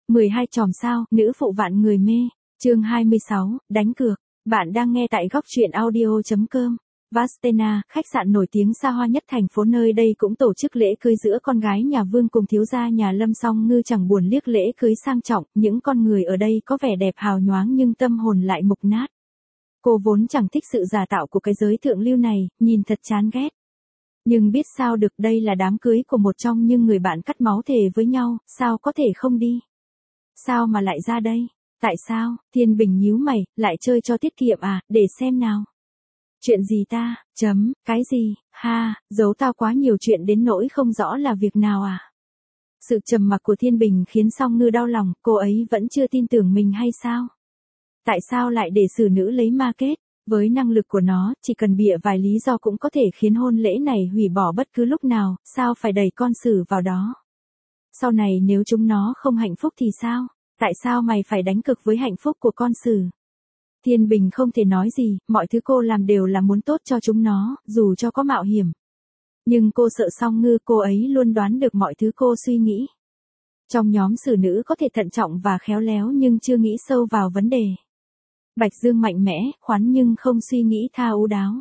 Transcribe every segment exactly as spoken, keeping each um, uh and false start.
mười hai chòm sao, nữ phụ vạn người mê. Chương hai mươi sáu, đánh cược. Bạn đang nghe tại góc truyện audio chấm com. Vastena, khách sạn nổi tiếng xa hoa nhất thành phố, nơi đây cũng tổ chức lễ cưới giữa con gái nhà Vương cùng thiếu gia nhà Lâm. Song Ngư chẳng buồn liếc lễ cưới sang trọng, những con người ở đây có vẻ đẹp hào nhoáng nhưng tâm hồn lại mục nát. Cô vốn chẳng thích sự giả tạo của cái giới thượng lưu này, nhìn thật chán ghét. Nhưng biết sao được, đây là đám cưới của một trong những người bạn cắt máu thề với nhau, sao có thể không đi? Sao mà lại ra đây? Tại sao? Thiên Bình nhíu mày, lại chơi cho tiết kiệm à, để xem nào. Chuyện gì ta, chấm, cái gì, ha, giấu tao quá nhiều chuyện đến nỗi không rõ là việc nào à. Sự trầm mặc của Thiên Bình khiến Song Ngư đau lòng, cô ấy vẫn chưa tin tưởng mình hay sao? Tại sao lại để xử nữ lấy ma kết? Với năng lực của nó, chỉ cần bịa vài lý do cũng có thể khiến hôn lễ này hủy bỏ bất cứ lúc nào, sao phải đẩy con xử vào đó? Sau này nếu chúng nó không hạnh phúc thì sao? Tại sao mày phải đánh cược với hạnh phúc của con xử? Thiên Bình không thể nói gì, mọi thứ cô làm đều là muốn tốt cho chúng nó, dù cho có mạo hiểm. Nhưng cô sợ Song Ngư, cô ấy luôn đoán được mọi thứ cô suy nghĩ. Trong nhóm xử nữ có thể thận trọng và khéo léo nhưng chưa nghĩ sâu vào vấn đề. Bạch Dương mạnh mẽ, khoắn nhưng không suy nghĩ tha ú đáo.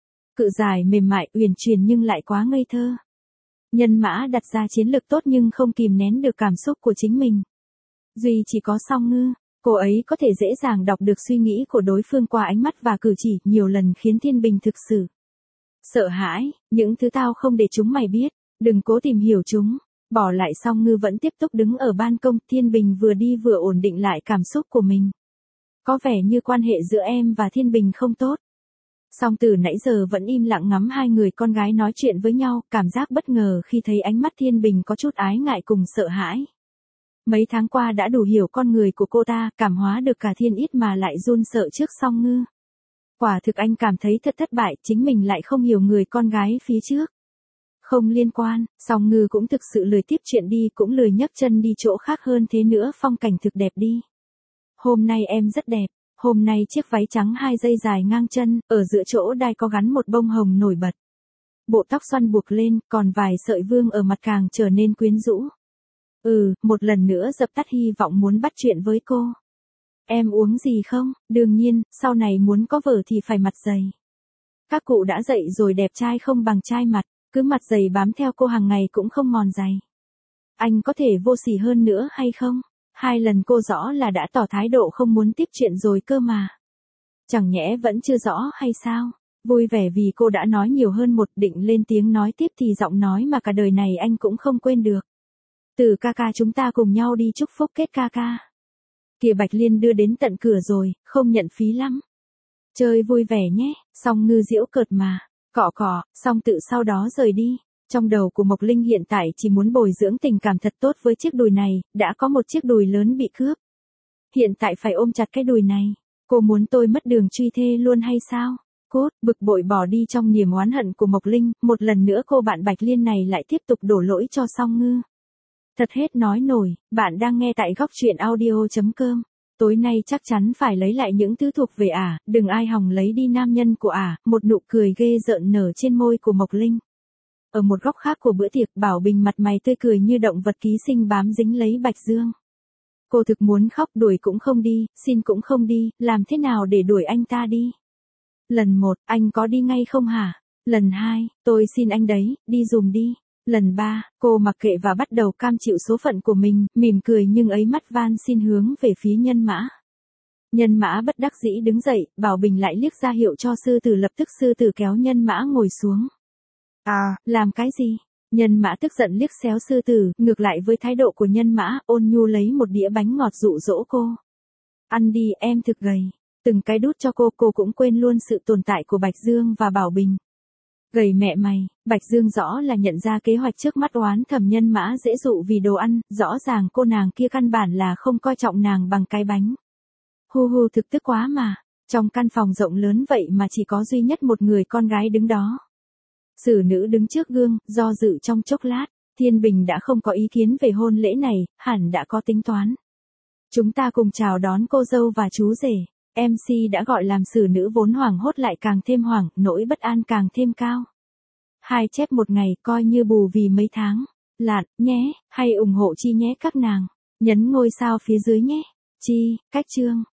Cự dài mềm mại, uyển chuyển nhưng lại quá ngây thơ. Nhân Mã đặt ra chiến lược tốt nhưng không kìm nén được cảm xúc của chính mình. Duy chỉ có Song Ngư, cô ấy có thể dễ dàng đọc được suy nghĩ của đối phương qua ánh mắt và cử chỉ, nhiều lần khiến Thiên Bình thực sự sợ hãi. Những thứ tao không để chúng mày biết, đừng cố tìm hiểu chúng. Bỏ lại Song Ngư vẫn tiếp tục đứng ở ban công, Thiên Bình vừa đi vừa ổn định lại cảm xúc của mình. Có vẻ như quan hệ giữa em và Thiên Bình không tốt. Song từ nãy giờ vẫn im lặng ngắm hai người con gái nói chuyện với nhau, cảm giác bất ngờ khi thấy ánh mắt Thiên Bình có chút ái ngại cùng sợ hãi. Mấy tháng qua đã đủ hiểu con người của cô ta, cảm hóa được cả Thiên Ít mà lại run sợ trước Song Ngư. Quả thực anh cảm thấy thật thất bại, chính mình lại không hiểu người con gái phía trước. Không liên quan, Song Ngư cũng thực sự lười tiếp chuyện đi, cũng lười nhấc chân đi chỗ khác, hơn thế nữa phong cảnh thực đẹp đi. Hôm nay em rất đẹp, hôm nay chiếc váy trắng hai dây dài ngang chân, ở giữa chỗ đai có gắn một bông hồng nổi bật. Bộ tóc xoăn buộc lên, còn vài sợi vương ở mặt càng trở nên quyến rũ. Ừ, một lần nữa dập tắt hy vọng muốn bắt chuyện với cô. Em uống gì không? Đương nhiên, sau này muốn có vợ thì phải mặt dày. Các cụ đã dạy rồi, đẹp trai không bằng trai mặt, cứ mặt dày bám theo cô hàng ngày cũng không mòn giày. Anh có thể vô sỉ hơn nữa hay không? Hai lần cô rõ là đã tỏ thái độ không muốn tiếp chuyện rồi cơ mà. Chẳng nhẽ vẫn chưa rõ hay sao? Vui vẻ vì cô đã nói nhiều hơn một, định lên tiếng nói tiếp thì giọng nói mà cả đời này anh cũng không quên được. Từ ca ca, chúng ta cùng nhau đi chúc phúc kết ca ca. Kìa Bạch Liên đưa đến tận cửa rồi, không nhận phí lắm. Chơi vui vẻ nhé, Song Ngư giễu cợt mà. Cọ cọ, xong tự sau đó rời đi. Trong đầu của Mộc Linh hiện tại chỉ muốn bồi dưỡng tình cảm thật tốt với chiếc đùi này, đã có một chiếc đùi lớn bị cướp. Hiện tại phải ôm chặt cái đùi này. Cô muốn tôi mất đường truy thê luôn hay sao? Cốt, bực bội bỏ đi trong niềm oán hận của Mộc Linh, một lần nữa cô bạn Bạch Liên này lại tiếp tục đổ lỗi cho Song Ngư. Thật hết nói nổi, bạn đang nghe tại góc truyện audio chấm com. Tối nay chắc chắn phải lấy lại những thứ thuộc về ả, à, đừng ai hòng lấy đi nam nhân của ả, à. Một nụ cười ghê rợn nở trên môi của Mộc Linh. Ở một góc khác của bữa tiệc, Bảo Bình mặt mày tươi cười như động vật ký sinh bám dính lấy Bạch Dương. Cô thực muốn khóc, đuổi cũng không đi, xin cũng không đi, làm thế nào để đuổi anh ta đi? Lần một, anh có đi ngay không hả? Lần hai, tôi xin anh đấy, đi dùm đi. Lần ba, cô mặc kệ và bắt đầu cam chịu số phận của mình, mỉm cười nhưng ấy mắt van xin hướng về phía Nhân Mã. Nhân Mã bất đắc dĩ đứng dậy, Bảo Bình lại liếc ra hiệu cho sư tử, lập tức sư tử kéo Nhân Mã ngồi xuống. À, làm cái gì? Nhân Mã tức giận liếc xéo sư tử, ngược lại với thái độ của Nhân Mã, ôn nhu lấy một đĩa bánh ngọt dụ dỗ cô. Ăn đi, em thực gầy. Từng cái đút cho cô, cô cũng quên luôn sự tồn tại của Bạch Dương và Bảo Bình. Gầy mẹ mày, Bạch Dương rõ là nhận ra kế hoạch trước mắt, oán thầm Nhân Mã dễ dụ vì đồ ăn, rõ ràng cô nàng kia căn bản là không coi trọng nàng bằng cái bánh. Hu hu, thực tức quá mà, trong căn phòng rộng lớn vậy mà chỉ có duy nhất một người con gái đứng đó. Xử nữ đứng trước gương, do dự trong chốc lát, Thiên Bình đã không có ý kiến về hôn lễ này, hẳn đã có tính toán. Chúng ta cùng chào đón cô dâu và chú rể. em xê đã gọi làm xử nữ vốn hoảng hốt lại càng thêm hoảng, nỗi bất an càng thêm cao. Hai chép một ngày, coi như bù vì mấy tháng. Lạn, nhé, hay ủng hộ chi nhé các nàng. Nhấn ngôi sao phía dưới nhé. Chi, cách chương.